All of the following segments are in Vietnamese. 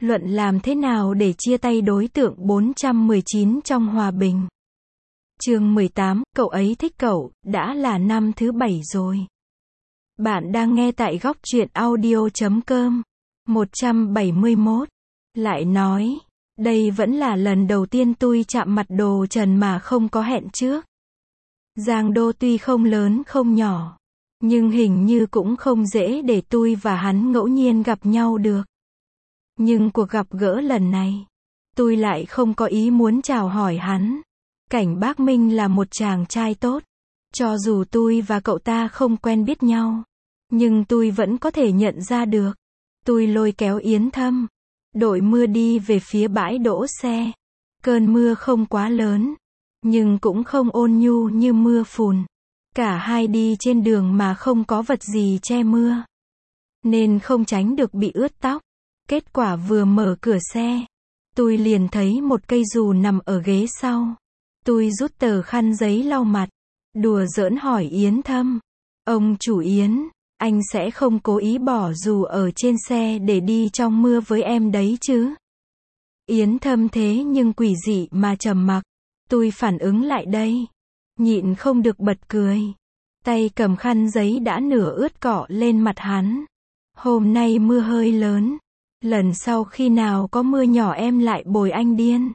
Luận làm thế nào để chia tay đối tượng 419 trong hòa bình. Chương 18, cậu ấy thích cậu, đã là năm thứ 7 rồi. Bạn đang nghe tại góc truyện audio.com. 171. Lại nói, đây vẫn là lần đầu tiên tôi chạm mặt Đồ Trần mà không có hẹn trước. Giang Đô tuy không lớn không nhỏ, nhưng hình như cũng không dễ để tôi và hắn ngẫu nhiên gặp nhau được. Nhưng cuộc gặp gỡ lần này, tôi lại không có ý muốn chào hỏi hắn. Cảnh Bác Minh là một chàng trai tốt. Cho dù tôi và cậu ta không quen biết nhau, nhưng tôi vẫn có thể nhận ra được. Tôi lôi kéo Yến Thâm, đội mưa đi về phía bãi đỗ xe. Cơn mưa không quá lớn, nhưng cũng không ôn nhu như mưa phùn. Cả hai đi trên đường mà không có vật gì che mưa, nên không tránh được bị ướt tóc. Kết quả vừa mở cửa xe, tôi liền thấy một cây dù nằm ở ghế sau. Tôi rút tờ khăn giấy lau mặt, đùa giỡn hỏi Yến Thâm: "Ông chủ Yến, anh sẽ không cố ý bỏ dù ở trên xe để đi trong mưa với em đấy chứ?" Yến Thâm thế nhưng quỷ dị mà trầm mặc. Tôi phản ứng lại đây, nhịn không được bật cười. Tay cầm khăn giấy đã nửa ướt cọ lên mặt hắn. "Hôm nay mưa hơi lớn, lần sau khi nào có mưa nhỏ em lại bồi anh điên."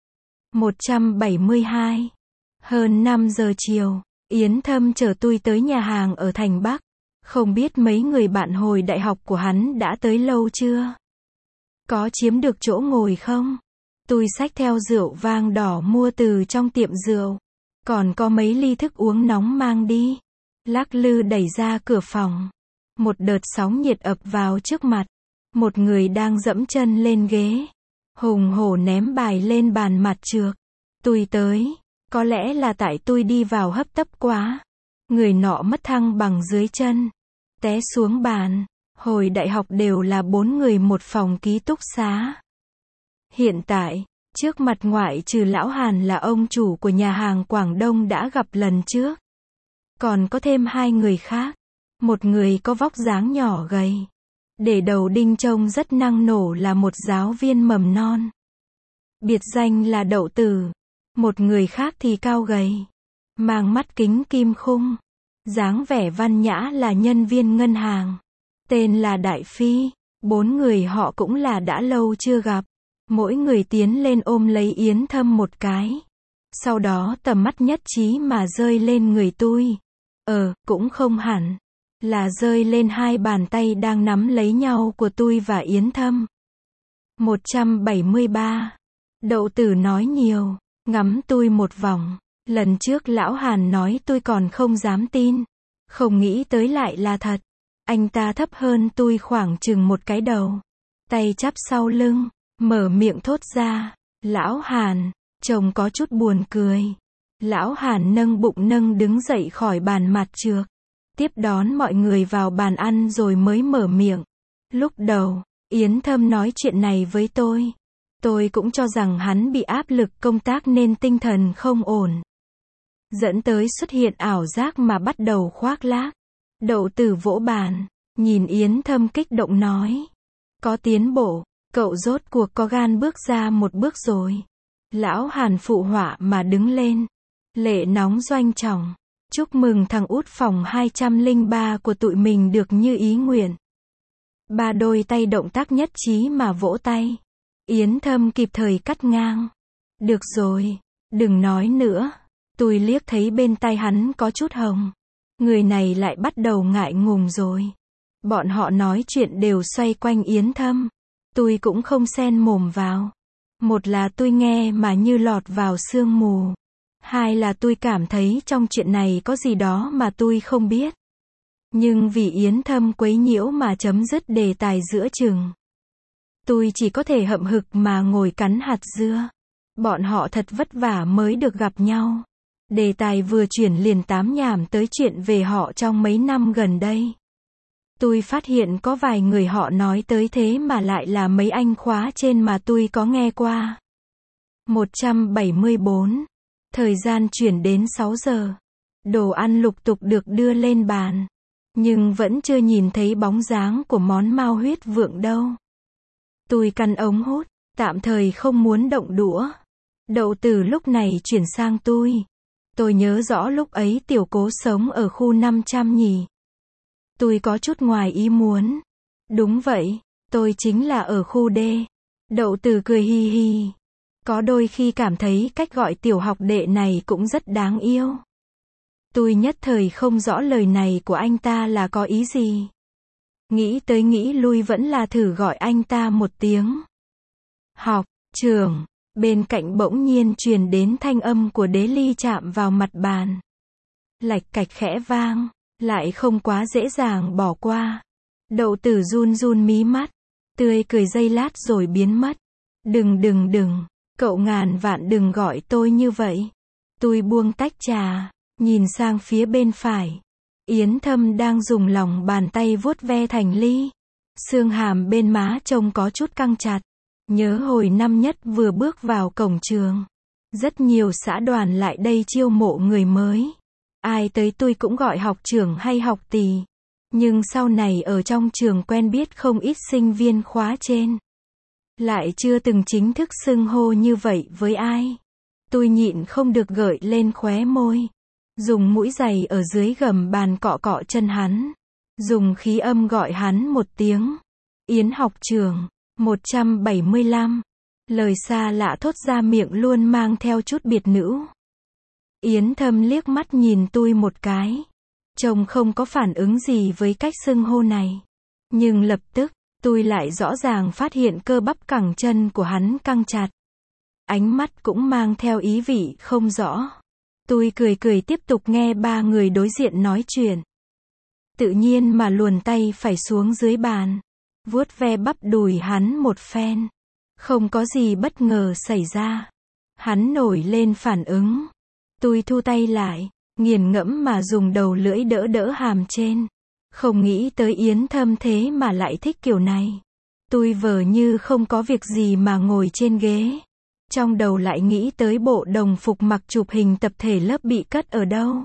172. Hơn 5 giờ chiều, Yến Thâm chở tôi tới nhà hàng ở thành Bắc. Không biết mấy người bạn hồi đại học của hắn đã tới lâu chưa? Có chiếm được chỗ ngồi không? Tôi xách theo rượu vang đỏ mua từ trong tiệm rượu. Còn có mấy ly thức uống nóng mang đi. Lắc lư đẩy ra cửa phòng. Một đợt sóng nhiệt ập vào trước mặt. Một người đang dẫm chân lên ghế, hùng hổ ném bài lên bàn mặt trược. Tôi tới, có lẽ là tại tôi đi vào hấp tấp quá. Người nọ mất thăng bằng dưới chân, té xuống bàn. Hồi đại học đều là 4 người một phòng ký túc xá. Hiện tại, trước mặt ngoại trừ lão Hàn là ông chủ của nhà hàng Quảng Đông đã gặp lần trước. Còn có thêm 2 người khác. Một người có vóc dáng nhỏ gầy, để đầu đinh trông rất năng nổ là một giáo viên mầm non. Biệt danh là Đậu Tử. Một người khác thì cao gầy, mang mắt kính kim khung, dáng vẻ văn nhã là nhân viên ngân hàng. Tên là Đại Phi. 4 người họ cũng là đã lâu chưa gặp. Mỗi người tiến lên ôm lấy Yến Thâm một cái. Sau đó tầm mắt nhất trí mà rơi lên người tôi. Cũng không hẳn là rơi lên hai bàn tay đang nắm lấy nhau của tôi và Yến Thâm. 173. Đậu Tử nói nhiều, ngắm tôi một vòng. Lần trước lão Hàn nói tôi còn không dám tin. Không nghĩ tới lại là thật. Anh ta thấp hơn tôi khoảng chừng một cái đầu. Tay chắp sau lưng, mở miệng thốt ra: "Lão Hàn." Trông có chút buồn cười. Lão Hàn nâng bụng nâng đứng dậy khỏi bàn mặt trược. Tiếp đón mọi người vào bàn ăn rồi mới mở miệng. Lúc đầu, Yến Thâm nói chuyện này với tôi. Tôi cũng cho rằng hắn bị áp lực công tác nên tinh thần không ổn, dẫn tới xuất hiện ảo giác mà bắt đầu khoác lác. Đậu Tử vỗ bàn, nhìn Yến Thâm kích động nói: "Có tiến bộ, cậu rốt cuộc có gan bước ra một bước rồi." Lão Hàn phụ họa mà đứng lên, lệ nóng doanh trọng: "Chúc mừng thằng út phòng 203 của tụi mình được như ý nguyện." Ba đôi tay động tác nhất trí mà vỗ tay. Yến Thâm kịp thời cắt ngang: "Được rồi, đừng nói nữa." Tôi liếc thấy bên tai hắn có chút hồng. Người này lại bắt đầu ngại ngùng rồi. Bọn họ nói chuyện đều xoay quanh Yến Thâm. Tôi cũng không xen mồm vào. Một là tôi nghe mà như lọt vào sương mù. Hai là tôi cảm thấy trong chuyện này có gì đó mà tôi không biết. Nhưng vì Yến Thâm quấy nhiễu mà chấm dứt đề tài giữa chừng. Tôi chỉ có thể hậm hực mà ngồi cắn hạt dưa. Bọn họ thật vất vả mới được gặp nhau. Đề tài vừa chuyển liền tám nhảm tới chuyện về họ trong mấy năm gần đây. Tôi phát hiện có vài người họ nói tới thế mà lại là mấy anh khóa trên mà tôi có nghe qua. 174. Thời gian chuyển đến 6 giờ. Đồ ăn lục tục được đưa lên bàn. Nhưng vẫn chưa nhìn thấy bóng dáng của món mao huyết vượng đâu. Tôi căn ống hút, tạm thời không muốn động đũa. Đậu Tử lúc này chuyển sang tôi. Tôi nhớ rõ lúc ấy Tiểu Cố sống ở khu 500 nhỉ. Tôi có chút ngoài ý muốn. Đúng vậy, tôi chính là ở khu D. Đậu Tử cười hi hi. Có đôi khi cảm thấy cách gọi tiểu học đệ này cũng rất đáng yêu. Tôi nhất thời không rõ lời này của anh ta là có ý gì. Nghĩ tới nghĩ lui vẫn là thử gọi anh ta một tiếng. Học trưởng, bên cạnh bỗng nhiên truyền đến thanh âm của Đế Ly chạm vào mặt bàn. Lạch cạch khẽ vang, lại không quá dễ dàng bỏ qua. Đậu Tử run run mí mắt, tươi cười giây lát rồi biến mất. Đừng, cậu ngàn vạn đừng gọi tôi như vậy. Tôi buông tách trà, nhìn sang phía bên phải. Yến Thâm đang dùng lòng bàn tay vuốt ve thành ly. Xương hàm bên má trông có chút căng chặt. Nhớ hồi năm nhất vừa bước vào cổng trường. Rất nhiều xã đoàn lại đây chiêu mộ người mới. Ai tới tôi cũng gọi học trưởng hay học tỷ. Nhưng sau này ở trong trường quen biết không ít sinh viên khóa trên. Lại chưa từng chính thức xưng hô như vậy với ai. Tôi nhịn không được gợi lên khóe môi. Dùng mũi giày ở dưới gầm bàn cọ cọ chân hắn. Dùng khí âm gọi hắn một tiếng. Yến học trưởng. 175. Lời xa lạ thốt ra miệng luôn mang theo chút biệt nữ. Yến Thâm liếc mắt nhìn tôi một cái. Trông không có phản ứng gì với cách xưng hô này. Nhưng lập tức, tôi lại rõ ràng phát hiện cơ bắp cẳng chân của hắn căng chặt. Ánh mắt cũng mang theo ý vị không rõ. Tôi cười tiếp tục nghe ba người đối diện nói chuyện. Tự nhiên mà luồn tay phải xuống dưới bàn. Vuốt ve bắp đùi hắn một phen. Không có gì bất ngờ xảy ra. Hắn nổi lên phản ứng. Tôi thu tay lại, nghiền ngẫm mà dùng đầu lưỡi đỡ đỡ hàm trên. Không nghĩ tới Yến Thâm thế mà lại thích kiểu này. Tôi vờ như không có việc gì mà ngồi trên ghế. Trong đầu lại nghĩ tới bộ đồng phục mặc chụp hình tập thể lớp bị cất ở đâu.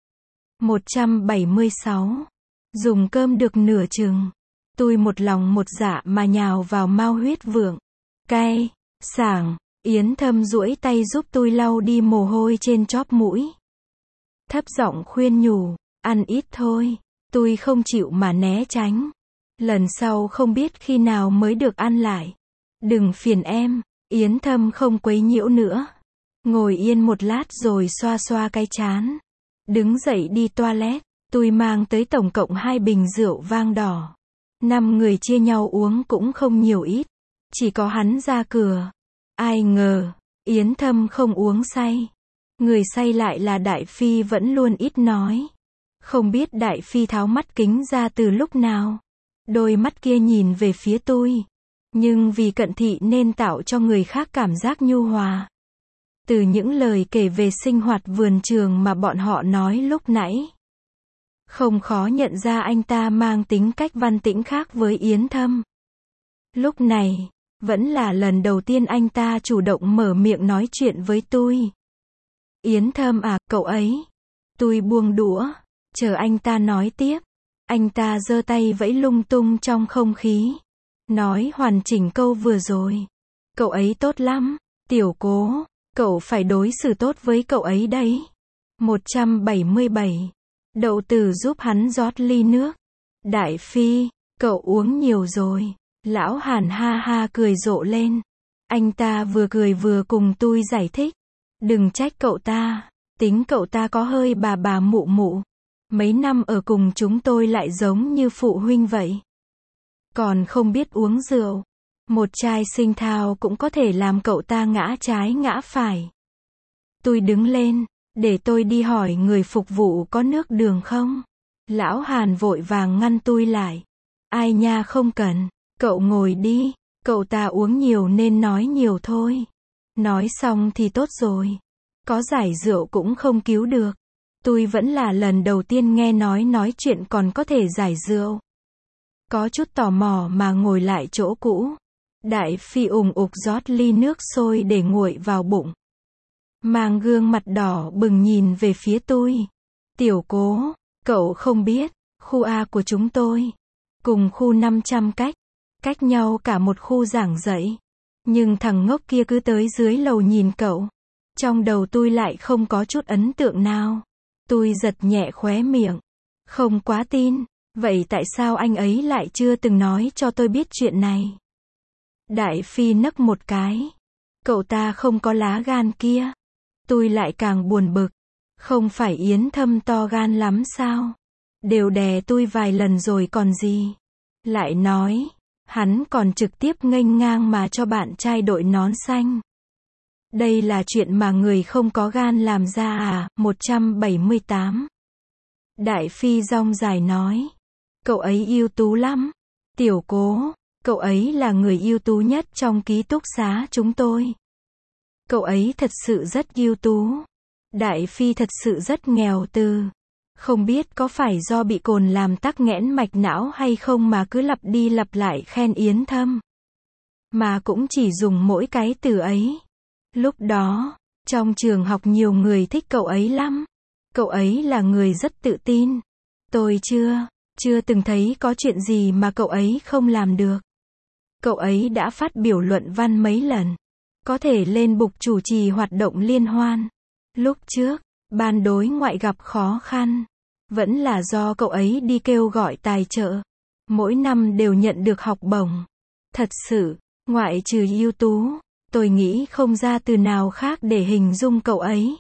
176. Dùng cơm được nửa chừng. Tôi một lòng một dạ mà nhào vào mao huyết vượng. Cay, sảng. Yến Thâm duỗi tay giúp tôi lau đi mồ hôi trên chóp mũi. Thấp giọng khuyên nhủ, ăn ít thôi. Tôi không chịu mà né tránh. Lần sau không biết khi nào mới được ăn lại. Đừng phiền em. Yến Thâm không quấy nhiễu nữa. Ngồi yên một lát rồi xoa xoa cái trán. Đứng dậy đi toilet. Tôi mang tới tổng cộng 2 bình rượu vang đỏ. 5 người chia nhau uống cũng không nhiều ít. Chỉ có hắn ra cửa. Ai ngờ, Yến Thâm không uống say. Người say lại là Đại Phi vẫn luôn ít nói. Không biết Đại Phi tháo mắt kính ra từ lúc nào. Đôi mắt kia nhìn về phía tôi. Nhưng vì cận thị nên tạo cho người khác cảm giác nhu hòa. Từ những lời kể về sinh hoạt vườn trường mà bọn họ nói lúc nãy. Không khó nhận ra anh ta mang tính cách văn tĩnh khác với Yến Thâm. Lúc này, vẫn là lần đầu tiên anh ta chủ động mở miệng nói chuyện với tôi. Yến Thâm à, cậu ấy. Tôi buông đũa, chờ anh ta nói tiếp. Anh ta giơ tay vẫy lung tung trong không khí. Nói hoàn chỉnh câu vừa rồi. Cậu ấy tốt lắm, Tiểu Cố. Cậu phải đối xử tốt với cậu ấy đấy. 177. Đậu Tử giúp hắn rót ly nước. Đại Phi, cậu uống nhiều rồi. Lão Hàn ha ha cười rộ lên. Anh ta vừa cười vừa cùng tôi giải thích. Đừng trách cậu ta. Tính cậu ta có hơi bà mụ mụ. Mấy năm ở cùng chúng tôi lại giống như phụ huynh vậy. Còn không biết uống rượu. Một chai sinh thao cũng có thể làm cậu ta ngã trái ngã phải. Tôi đứng lên. Để tôi đi hỏi người phục vụ có nước đường không? Lão Hàn vội vàng ngăn tôi lại. Ai nha, không cần. Cậu ngồi đi. Cậu ta uống nhiều nên nói nhiều thôi. Nói xong thì tốt rồi. Có giải rượu cũng không cứu được. Tôi vẫn là lần đầu tiên nghe nói chuyện còn có thể giải rượu. Có chút tò mò mà ngồi lại chỗ cũ. Đại Phi ủng ục rót ly nước sôi để nguội vào bụng. Mang gương mặt đỏ bừng nhìn về phía tôi. Tiểu Cố, cậu không biết, khu A của chúng tôi, cùng khu 500 cách. cách nhau cả một khu giảng dạy. Nhưng thằng ngốc kia cứ tới dưới lầu nhìn cậu. Trong đầu tôi lại không có chút ấn tượng nào. Tôi giật nhẹ khóe miệng. Không quá tin. Vậy tại sao anh ấy lại chưa từng nói cho tôi biết chuyện này? Đại Phi nấc một cái. Cậu ta không có lá gan kia. Tôi lại càng buồn bực. Không phải Yến Thâm to gan lắm sao? Đều đè tôi vài lần rồi còn gì. Lại nói, hắn còn trực tiếp nghênh ngang mà cho bạn trai đội nón xanh. Đây là chuyện mà người không có gan làm ra à? 178. Đại Phi rong dài nói. Cậu ấy ưu tú lắm. Tiểu Cố, cậu ấy là người ưu tú nhất trong ký túc xá chúng tôi. Cậu ấy thật sự rất ưu tú. Đại Phi thật sự rất nghèo từ. Không biết có phải do bị cồn làm tắc nghẽn mạch não hay không mà cứ lặp đi lặp lại khen Yến Thâm. Mà cũng chỉ dùng mỗi cái từ ấy. Lúc đó, trong trường học nhiều người thích cậu ấy lắm. Cậu ấy là người rất tự tin. Tôi chưa từng thấy có chuyện gì mà cậu ấy không làm được. Cậu ấy đã phát biểu luận văn mấy lần. Có thể lên bục chủ trì hoạt động liên hoan. Lúc trước, ban đối ngoại gặp khó khăn. Vẫn là do cậu ấy đi kêu gọi tài trợ. Mỗi năm đều nhận được học bổng. Thật sự, ngoại trừ ưu tú, tôi nghĩ không ra từ nào khác để hình dung cậu ấy.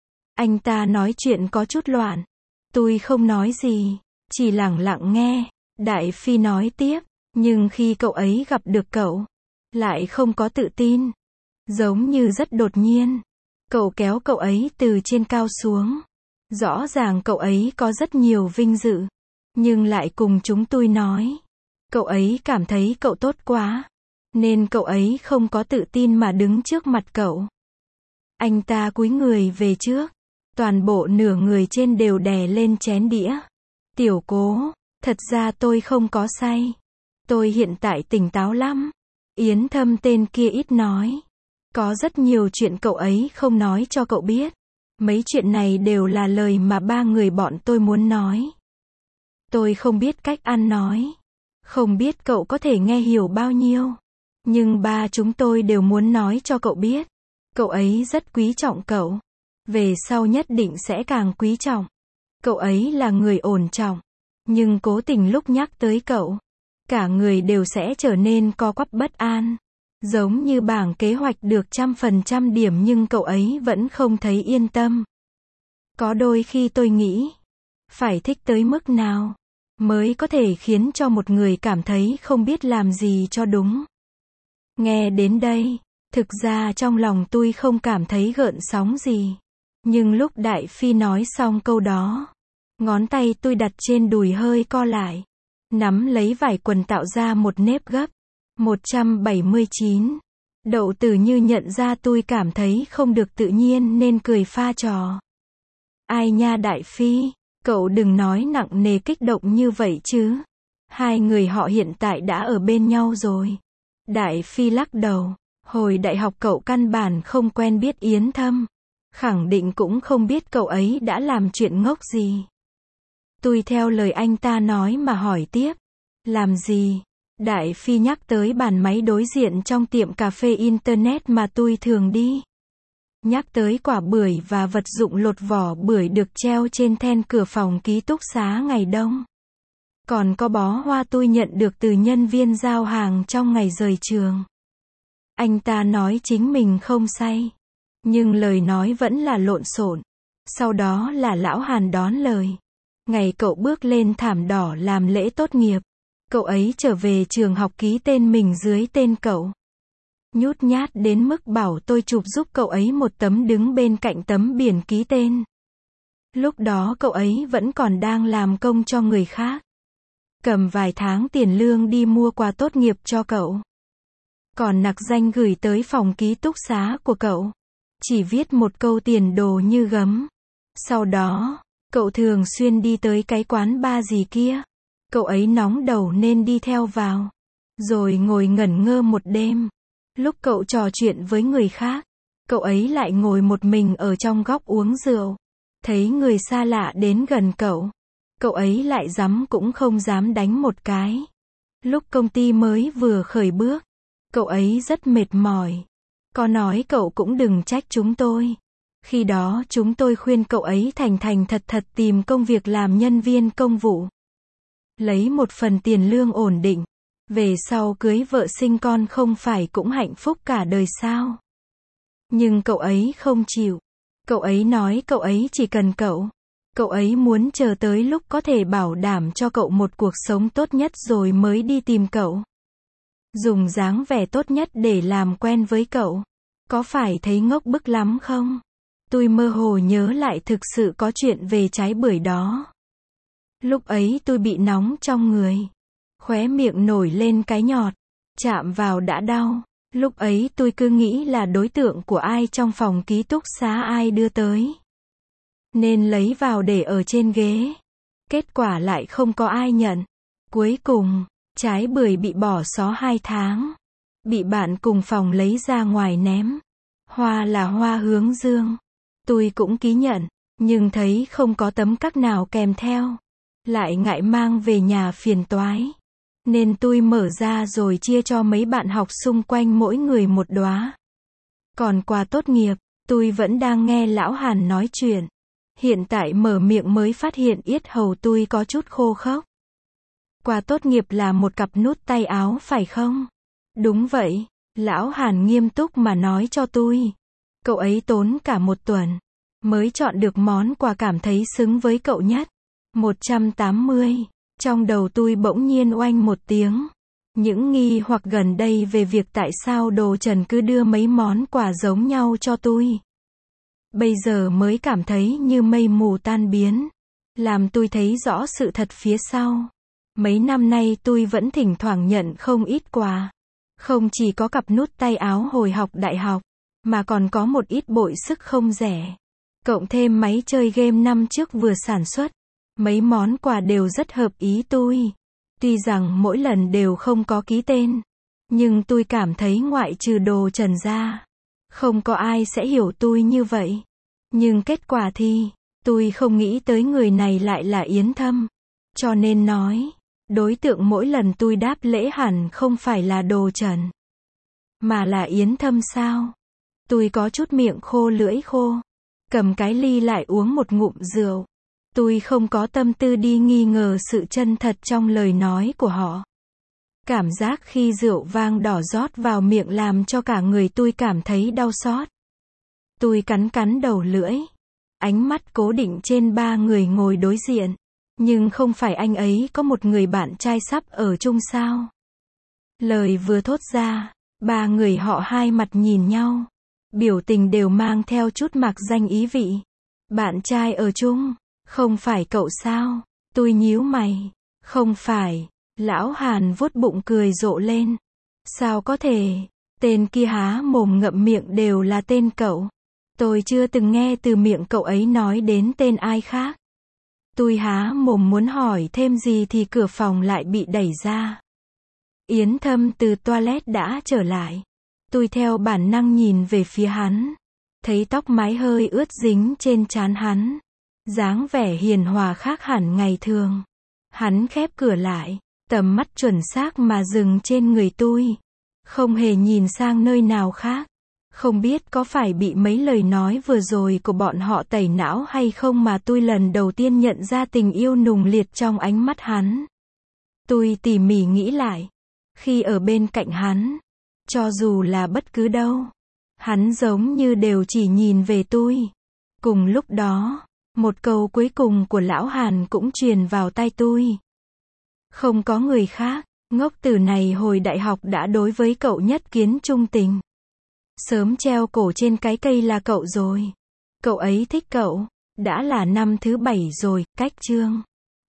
Anh ta nói chuyện có chút loạn. Tôi không nói gì, chỉ lặng lặng nghe. Đại Phi nói tiếp, nhưng khi cậu ấy gặp được cậu, lại không có tự tin. Giống như rất đột nhiên. Cậu kéo cậu ấy từ trên cao xuống. Rõ ràng cậu ấy có rất nhiều vinh dự. Nhưng lại cùng chúng tôi nói. Cậu ấy cảm thấy cậu tốt quá. Nên cậu ấy không có tự tin mà đứng trước mặt cậu. Anh ta cúi người về trước. Toàn bộ nửa người trên đều đè lên chén đĩa. Tiểu Cố, thật ra tôi không có say. Tôi hiện tại tỉnh táo lắm. Yến Thâm tên kia ít nói. Có rất nhiều chuyện cậu ấy không nói cho cậu biết. Mấy chuyện này đều là lời mà ba người bọn tôi muốn nói. Tôi không biết cách ăn nói. Không biết cậu có thể nghe hiểu bao nhiêu. Nhưng ba chúng tôi đều muốn nói cho cậu biết. Cậu ấy rất quý trọng cậu. Về sau nhất định sẽ càng quý trọng. Cậu ấy là người ổn trọng. Nhưng cố tình lúc nhắc tới cậu, cả người đều sẽ trở nên co quắp bất an. Giống như bảng kế hoạch được 100% điểm nhưng cậu ấy vẫn không thấy yên tâm. Có đôi khi tôi nghĩ, phải thích tới mức nào mới có thể khiến cho một người cảm thấy không biết làm gì cho đúng. Nghe đến đây, thực ra trong lòng tôi không cảm thấy gợn sóng gì. Nhưng lúc Đại Phi nói xong câu đó, ngón tay tôi đặt trên đùi hơi co lại. Nắm lấy vải quần tạo ra một nếp gấp. 179. Đậu Tử như nhận ra tôi cảm thấy không được tự nhiên nên cười pha trò. Ai nha Đại Phi, cậu đừng nói nặng nề kích động như vậy chứ. Hai người họ hiện tại đã ở bên nhau rồi. Đại Phi lắc đầu. Hồi đại học cậu căn bản không quen biết Yến Thâm. Khẳng định cũng không biết cậu ấy đã làm chuyện ngốc gì. Tôi theo lời anh ta nói mà hỏi tiếp. Làm gì? Đại Phi nhắc tới bàn máy đối diện trong tiệm cà phê Internet mà tôi thường đi. Nhắc tới quả bưởi và vật dụng lột vỏ bưởi được treo trên then cửa phòng ký túc xá ngày đông. Còn có bó hoa tôi nhận được từ nhân viên giao hàng trong ngày rời trường. Anh ta nói chính mình không say. Nhưng lời nói vẫn là lộn xộn. Sau đó là lão Hàn đón lời. Ngày cậu bước lên thảm đỏ làm lễ tốt nghiệp, cậu ấy trở về trường học ký tên mình dưới tên cậu. Nhút nhát đến mức bảo tôi chụp giúp cậu ấy một tấm đứng bên cạnh tấm biển ký tên. Lúc đó cậu ấy vẫn còn đang làm công cho người khác. Cầm vài tháng tiền lương đi mua quà tốt nghiệp cho cậu. Còn nặc danh gửi tới phòng ký túc xá của cậu. Chỉ viết một câu tiền đồ như gấm. Sau đó, cậu thường xuyên đi tới cái quán bar gì kia. Cậu ấy nóng đầu nên đi theo vào. Rồi ngồi ngẩn ngơ một đêm. Lúc cậu trò chuyện với người khác, cậu ấy lại ngồi một mình ở trong góc uống rượu. Thấy người xa lạ đến gần cậu, cậu ấy lại dám cũng không dám đánh một cái. Lúc công ty mới vừa khởi bước, cậu ấy rất mệt mỏi. Có nói cậu cũng đừng trách chúng tôi. Khi đó chúng tôi khuyên cậu ấy thành thành thật thật tìm công việc làm nhân viên công vụ. Lấy một phần tiền lương ổn định. Về sau cưới vợ sinh con không phải cũng hạnh phúc cả đời sao? Nhưng cậu ấy không chịu. Cậu ấy nói cậu ấy chỉ cần cậu. Cậu ấy muốn chờ tới lúc có thể bảo đảm cho cậu một cuộc sống tốt nhất rồi mới đi tìm cậu. Dùng dáng vẻ tốt nhất để làm quen với cậu. Có phải thấy ngốc bức lắm không? Tôi mơ hồ nhớ lại thực sự có chuyện về trái bưởi đó. Lúc ấy tôi bị nóng trong người. Khóe miệng nổi lên cái nhọt. Chạm vào đã đau. Lúc ấy tôi cứ nghĩ là đối tượng của ai trong phòng ký túc xá ai đưa tới. Nên lấy vào để ở trên ghế. Kết quả lại không có ai nhận. Cuối cùng, trái bưởi bị bỏ xó 2 tháng. Bị bạn cùng phòng lấy ra ngoài ném. Hoa là hoa hướng dương. Tôi cũng ký nhận, nhưng thấy không có tấm cắc nào kèm theo. Lại ngại mang về nhà phiền toái. Nên tôi mở ra rồi chia cho mấy bạn học xung quanh mỗi người một đóa. Còn quà tốt nghiệp, tôi vẫn đang nghe lão Hàn nói chuyện. Hiện tại mở miệng mới phát hiện yết hầu tôi có chút khô khốc. Quà tốt nghiệp là một cặp nút tay áo phải không? Đúng vậy, lão Hàn nghiêm túc mà nói cho tôi. Cậu ấy tốn cả 1 tuần mới chọn được món quà cảm thấy xứng với cậu nhất. 180. Trong đầu tôi bỗng nhiên oanh một tiếng. Những nghi hoặc gần đây về việc tại sao Đồ Trần cứ đưa mấy món quà giống nhau cho tôi. Bây giờ mới cảm thấy như mây mù tan biến. Làm tôi thấy rõ sự thật phía sau. Mấy năm nay tôi vẫn thỉnh thoảng nhận không ít quà. Không chỉ có cặp nút tay áo hồi học đại học, mà còn có một ít bội sức không rẻ. Cộng thêm máy chơi game năm trước vừa sản xuất. Mấy món quà đều rất hợp ý tôi. Tuy rằng mỗi lần đều không có ký tên. Nhưng tôi cảm thấy ngoại trừ Đồ Trần ra, không có ai sẽ hiểu tôi như vậy. Nhưng kết quả thì, tôi không nghĩ tới người này lại là Yến Thâm. Cho nên nói, đối tượng mỗi lần tôi đáp lễ hẳn không phải là Đồ Trần, mà là Yến Thâm sao? Tôi có chút miệng khô lưỡi khô. Cầm cái ly lại uống một ngụm rượu. Tôi không có tâm tư đi nghi ngờ sự chân thật trong lời nói của họ. Cảm giác khi rượu vang đỏ rót vào miệng làm cho cả người tôi cảm thấy đau xót. Tôi cắn cắn đầu lưỡi. Ánh mắt cố định trên 3 người ngồi đối diện. Nhưng không phải anh ấy có một người bạn trai sắp ở chung sao? Lời vừa thốt ra, 3 người họ hai mặt nhìn nhau. Biểu tình đều mang theo chút mạc danh ý vị. Bạn trai ở chung, không phải cậu sao? Tôi nhíu mày. Không phải. Lão Hàn vuốt bụng cười rộ lên. Sao có thể? Tên kia há mồm ngậm miệng đều là tên cậu. Tôi chưa từng nghe từ miệng cậu ấy nói đến tên ai khác. Tôi há mồm muốn hỏi thêm gì thì cửa phòng lại bị đẩy ra. Yến Thâm từ toilet đã trở lại. Tôi theo bản năng nhìn về phía hắn. Thấy tóc mái hơi ướt dính trên trán hắn. Dáng vẻ hiền hòa khác hẳn ngày thường. Hắn khép cửa lại. Tầm mắt chuẩn xác mà dừng trên người tôi. Không hề nhìn sang nơi nào khác. Không biết có phải bị mấy lời nói vừa rồi của bọn họ tẩy não hay không mà tôi lần đầu tiên nhận ra tình yêu nùng liệt trong ánh mắt hắn. Tôi tỉ mỉ nghĩ lại. Khi ở bên cạnh hắn, cho dù là bất cứ đâu, hắn giống như đều chỉ nhìn về tôi. Cùng lúc đó, một câu cuối cùng của lão Hàn cũng truyền vào tai tôi. Không có người khác, ngốc tử này hồi đại học đã đối với cậu nhất kiến trung tình. Sớm treo cổ trên cái cây là cậu rồi. Cậu ấy thích cậu, đã là năm thứ 7 rồi, cách chương.